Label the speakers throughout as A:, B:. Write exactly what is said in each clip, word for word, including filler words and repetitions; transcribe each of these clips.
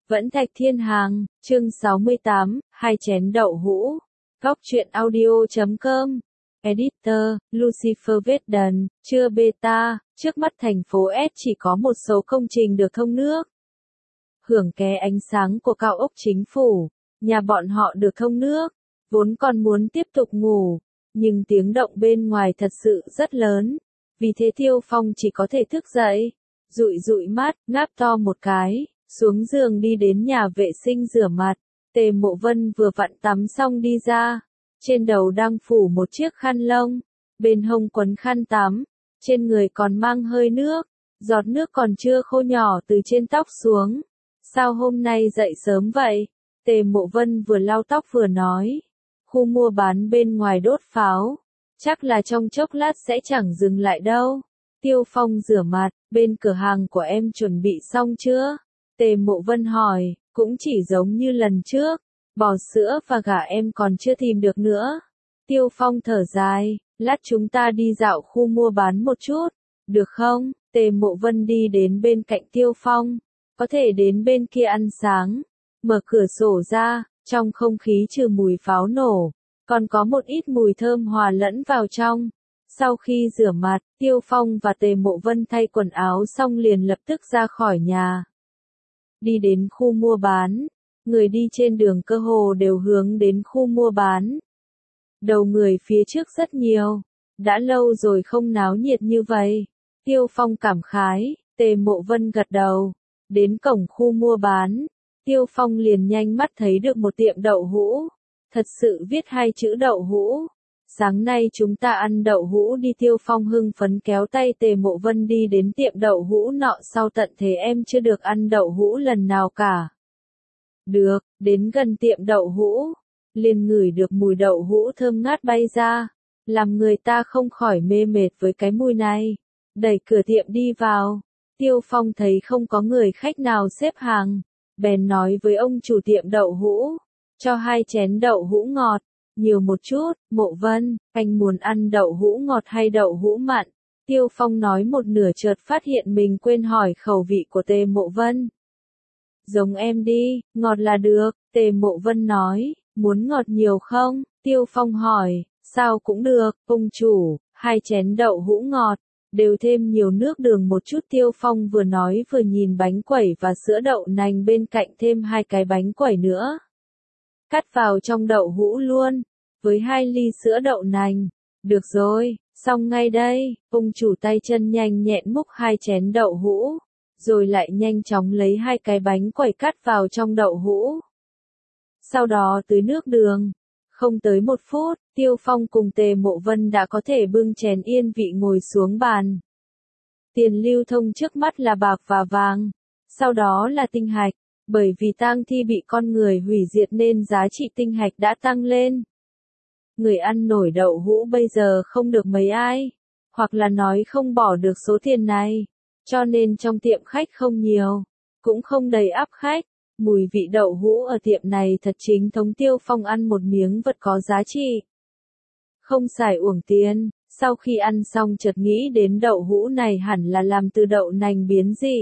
A: Vẫn Thạch Thiên Hàng, chương sáu mươi tám, hai chén đậu hũ. Góc truyện audio chấm com. Editor, Lucifer Vết chưa beta, trước mắt thành phố S chỉ có một số công trình được thông nước. Hưởng ké ánh sáng của cao ốc chính phủ, nhà bọn họ được thông nước, vốn còn muốn tiếp tục ngủ, nhưng tiếng động bên ngoài thật sự rất lớn, vì thế Tiêu Phong chỉ có thể thức dậy, dụi dụi mắt, ngáp to một cái, xuống giường đi đến nhà vệ sinh rửa mặt. Tề Mộ Vân vừa vặn tắm xong đi ra, trên đầu đang phủ một chiếc khăn lông, bên hông quấn khăn tắm, trên người còn mang hơi nước, giọt nước còn chưa khô nhỏ từ trên tóc xuống. Sao hôm nay dậy sớm vậy? Tề Mộ Vân vừa lau tóc vừa nói, khu mua bán bên ngoài đốt pháo, chắc là trong chốc lát sẽ chẳng dừng lại đâu. Tiêu Phong rửa mặt, bên cửa hàng của em chuẩn bị xong chưa? Tề Mộ Vân hỏi, cũng chỉ giống như lần trước, bò sữa và gà em còn chưa tìm được nữa. Tiêu Phong thở dài, lát chúng ta đi dạo khu mua bán một chút, được không? Tề Mộ Vân đi đến bên cạnh Tiêu Phong, có thể đến bên kia ăn sáng, mở cửa sổ ra, trong không khí trừ mùi pháo nổ, còn có một ít mùi thơm hòa lẫn vào trong. Sau khi rửa mặt, Tiêu Phong và Tề Mộ Vân thay quần áo xong liền lập tức ra khỏi nhà. Đi đến khu mua bán, người đi trên đường cơ hồ đều hướng đến khu mua bán. Đầu người phía trước rất nhiều, đã lâu rồi không náo nhiệt như vậy. Tiêu Phong cảm khái, Tề Mộ Vân gật đầu, đến cổng khu mua bán, Tiêu Phong liền nhanh mắt thấy được một tiệm đậu hũ, thật sự viết hai chữ đậu hũ. Sáng nay chúng ta ăn đậu hũ đi. Tiêu Phong hưng phấn kéo tay Tề Mộ Vân đi đến tiệm đậu hũ nọ. Sau tận thế em chưa được ăn đậu hũ lần nào cả. Được, đến gần tiệm đậu hũ, liền ngửi được mùi đậu hũ thơm ngát bay ra, làm người ta không khỏi mê mệt với cái mùi này. Đẩy cửa tiệm đi vào, Tiêu Phong thấy không có người khách nào xếp hàng, bèn nói với ông chủ tiệm đậu hũ, cho hai chén đậu hũ ngọt. Nhiều một chút. Mộ Vân, anh muốn ăn đậu hũ ngọt hay đậu hũ mặn? Tiêu Phong nói một nửa chợt phát hiện mình quên hỏi khẩu vị của Tề Mộ Vân. Giống em đi, ngọt là được. Tề Mộ Vân nói, muốn ngọt nhiều không? Tiêu Phong hỏi, sao cũng được, ông chủ, hai chén đậu hũ ngọt, đều thêm nhiều nước đường một chút. Tiêu Phong vừa nói vừa nhìn bánh quẩy và sữa đậu nành bên cạnh, thêm hai cái bánh quẩy nữa. Cắt vào trong đậu hũ luôn, với hai ly sữa đậu nành. Được rồi, xong ngay đây. Ông chủ tay chân nhanh nhẹn múc hai chén đậu hũ, rồi lại nhanh chóng lấy hai cái bánh quẩy cắt vào trong đậu hũ. Sau đó tưới nước đường. Không tới một phút, Tiêu Phong cùng Tề Mộ Vân đã có thể bưng chén yên vị ngồi xuống bàn. Tiền lưu thông trước mắt là bạc và vàng, sau đó là tinh hạch. Bởi vì tang thi bị con người hủy diệt nên giá trị tinh hạch đã tăng lên. Người ăn nổi đậu hũ bây giờ không được mấy ai, hoặc là nói không bỏ được số tiền này, cho nên trong tiệm khách không nhiều, cũng không đầy ắp khách. Mùi vị đậu hũ ở tiệm này thật chính thống. Tiêu Phong ăn một miếng vật có giá trị, không xài uổng tiền. Sau khi ăn xong chợt nghĩ đến đậu hũ này hẳn là làm từ đậu nành biến dị,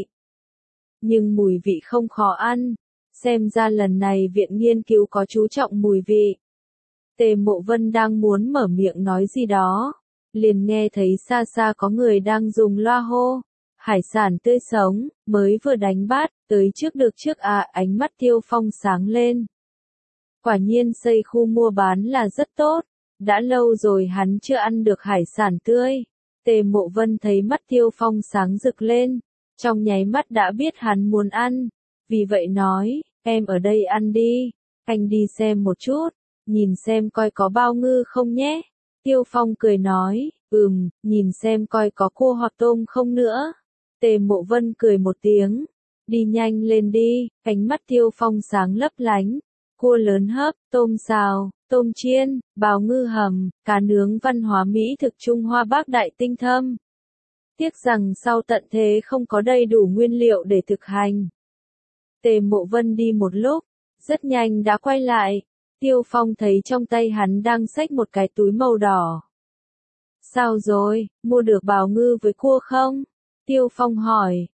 A: nhưng mùi vị không khó ăn, xem ra lần này viện nghiên cứu có chú trọng mùi vị. Tề Mộ Vân đang muốn mở miệng nói gì đó, liền nghe thấy xa xa có người đang dùng loa hô, hải sản tươi sống, mới vừa đánh bắt, tới trước được trước à. Ánh mắt Tiêu Phong sáng lên. Quả nhiên xây khu mua bán là rất tốt, đã lâu rồi hắn chưa ăn được hải sản tươi. Tề Mộ Vân thấy mắt Tiêu Phong sáng rực lên, trong nháy mắt đã biết hắn muốn ăn, vì vậy nói, em ở đây ăn đi, anh đi xem một chút, nhìn xem coi có bao ngư không nhé. Tiêu Phong cười nói, ừm, nhìn xem coi có cua hoặc tôm không nữa. Tề Mộ Vân cười một tiếng, đi nhanh lên đi. Ánh mắt Tiêu Phong sáng lấp lánh, cua lớn hấp, tôm xào, tôm chiên, bào ngư hầm, cá nướng, văn hóa mỹ thực Trung Hoa Bắc Đại tinh thâm. Tiếc rằng sau tận thế không có đầy đủ nguyên liệu để thực hành. Tề Mộ Vân đi một lúc, rất nhanh đã quay lại. Tiêu Phong thấy trong tay hắn đang xách một cái túi màu đỏ. Sao rồi, mua được bào ngư với cua không? Tiêu Phong hỏi,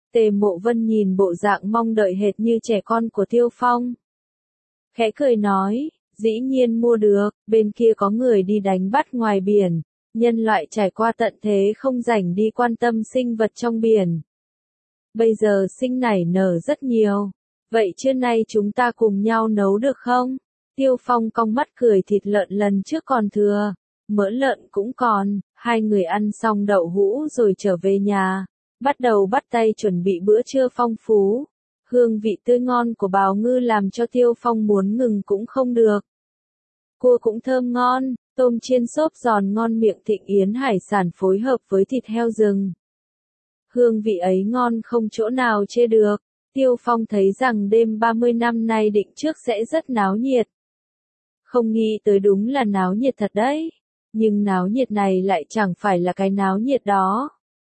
A: Tề Mộ Vân nhìn bộ dạng mong đợi hệt như trẻ con của Tiêu Phong. Khẽ cười nói, dĩ nhiên mua được, bên kia có người đi đánh bắt ngoài biển, nhân loại trải qua tận thế không rảnh đi quan tâm sinh vật trong biển. Bây giờ sinh nảy nở rất nhiều, vậy trưa nay chúng ta cùng nhau nấu được không? Tiêu Phong cong mắt cười, thịt lợn lần trước còn thừa, mỡ lợn cũng còn, hai người ăn xong đậu hũ rồi trở về nhà, bắt đầu bắt tay chuẩn bị bữa trưa phong phú. Hương vị tươi ngon của bào ngư làm cho Tiêu Phong muốn ngừng cũng không được. Cua cũng thơm ngon, tôm chiên xốp giòn ngon miệng, Thịnh Yến hải sản phối hợp với thịt heo rừng. Hương vị ấy ngon không chỗ nào chê được. Tiêu Phong thấy rằng đêm ba mươi năm nay định trước sẽ rất náo nhiệt. Không nghĩ tới đúng là náo nhiệt thật đấy. Nhưng náo nhiệt này lại chẳng phải là cái náo nhiệt đó.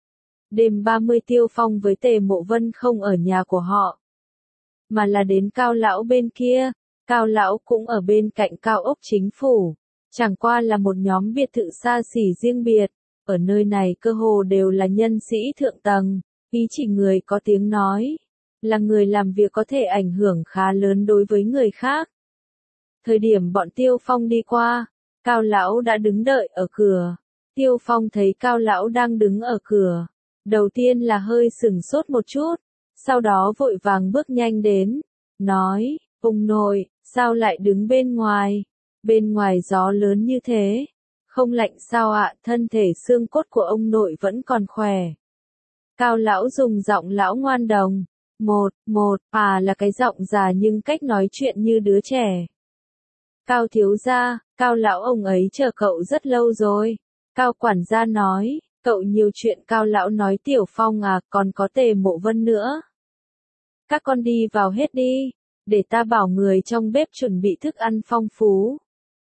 A: Đêm ba mươi Tiêu Phong với Tề Mộ Vân không ở nhà của họ, mà là đến Cao Lão bên kia. Cao Lão cũng ở bên cạnh cao ốc chính phủ. Chẳng qua là một nhóm biệt thự xa xỉ riêng biệt. Ở nơi này cơ hồ đều là nhân sĩ thượng tầng, ý chỉ người có tiếng nói, là người làm việc có thể ảnh hưởng khá lớn đối với người khác. Thời điểm bọn Tiêu Phong đi qua, Cao Lão đã đứng đợi ở cửa. Tiêu Phong thấy Cao Lão đang đứng ở cửa, đầu tiên là hơi sửng sốt một chút, sau đó vội vàng bước nhanh đến, nói, ông nội, sao lại đứng bên ngoài? Bên ngoài gió lớn như thế, không lạnh sao ạ? Thân thể xương cốt của ông nội vẫn còn khỏe. Cao Lão dùng giọng lão ngoan đồng, một, một, à là cái giọng già nhưng cách nói chuyện như đứa trẻ. Cao thiếu gia, Cao Lão ông ấy chờ cậu rất lâu rồi. Cao quản gia nói, cậu nhiều chuyện. Cao Lão nói, Tiểu Phong à, còn có Tề Mộ Vân nữa. Các con đi vào hết đi, để ta bảo người trong bếp chuẩn bị thức ăn phong phú.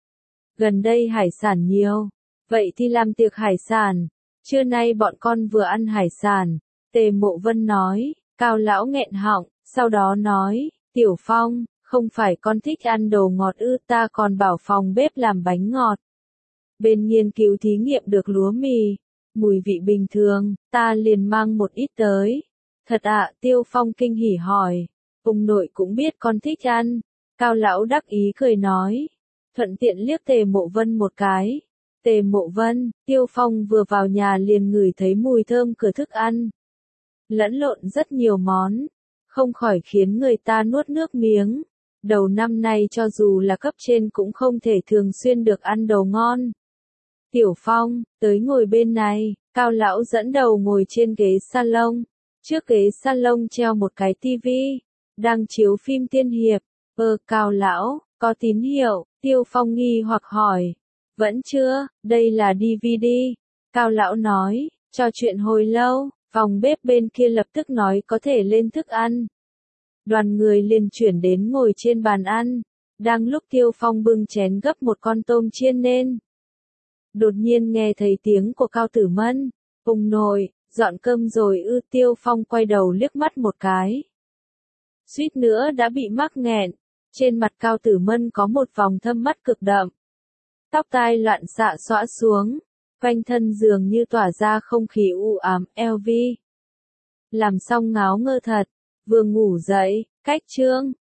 A: Gần đây hải sản nhiều, vậy thì làm tiệc hải sản. Trưa nay bọn con vừa ăn hải sản. Tề Mộ Vân nói. Cao Lão nghẹn họng, sau đó nói, Tiểu Phong, không phải con thích ăn đồ ngọt ư? Ta còn bảo phòng bếp làm bánh ngọt. Bên nghiên cứu thí nghiệm được lúa mì, mùi vị bình thường, ta liền mang một ít tới. Thật ạ? Tiêu Phong kinh hỉ hỏi. Ông nội cũng biết con thích ăn. Cao Lão đắc ý cười nói, thuận tiện liếc Tề Mộ Vân một cái. Tề Mộ Vân, Tiêu Phong vừa vào nhà liền ngửi thấy mùi thơm của thức ăn. Lẫn lộn rất nhiều món, không khỏi khiến người ta nuốt nước miếng. Đầu năm nay cho dù là cấp trên cũng không thể thường xuyên được ăn đồ ngon. Tiểu Phong, tới ngồi bên này. Cao Lão dẫn đầu ngồi trên ghế salon. Trước ghế salon treo một cái tivi, đang chiếu phim tiên hiệp. Ơ, Cao Lão, có tín hiệu? Tiêu Phong nghi hoặc hỏi. Vẫn chưa, đây là đê vê đê. Cao Lão nói, trò chuyện hồi lâu, phòng bếp bên kia lập tức nói có thể lên thức ăn. Đoàn người liền chuyển đến ngồi trên bàn ăn. Đang lúc Tiêu Phong bưng chén gấp một con tôm chiên lên, đột nhiên nghe thấy tiếng của Cao Tử Mân. Ông nội, dọn cơm rồi ư? Tiêu Phong quay đầu liếc mắt một cái, suýt nữa đã bị mắc nghẹn. Trên mặt Cao Tử Mân có một vòng thâm mắt cực đậm, tóc tai loạn xạ xõa xuống, quanh thân dường như tỏa ra không khí u ám. lờ vê làm xong ngáo ngơ thật, vừa ngủ dậy, cách chương.